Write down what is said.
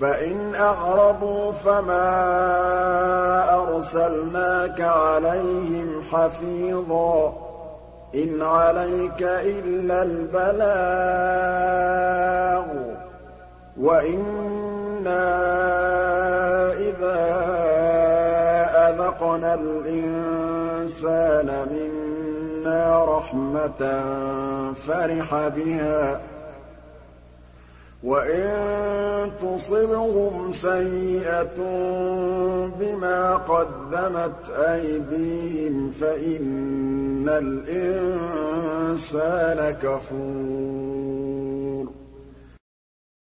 فَإِنْ أَعْرَضُوا فَمَا أَرْسَلْنَاكَ عَلَيْهِمْ حَفِيظًا ۖ إِنْ عَلَيْكَ إِلَّا الْبَلَاغُ ۗ وَإِنَّا إِذَا أَذَقْنَا الْإِنسَانَ مِنَّا رَحْمَةً فَرِحَ بِهَا ۖ وَإِن تُصِبْهُمْ سَيِّئَةٌ بِمَا قَدَّمَتْ أَيْدِيهِمْ فَإِنَّ الْإِنسَانَ كَفُورٌ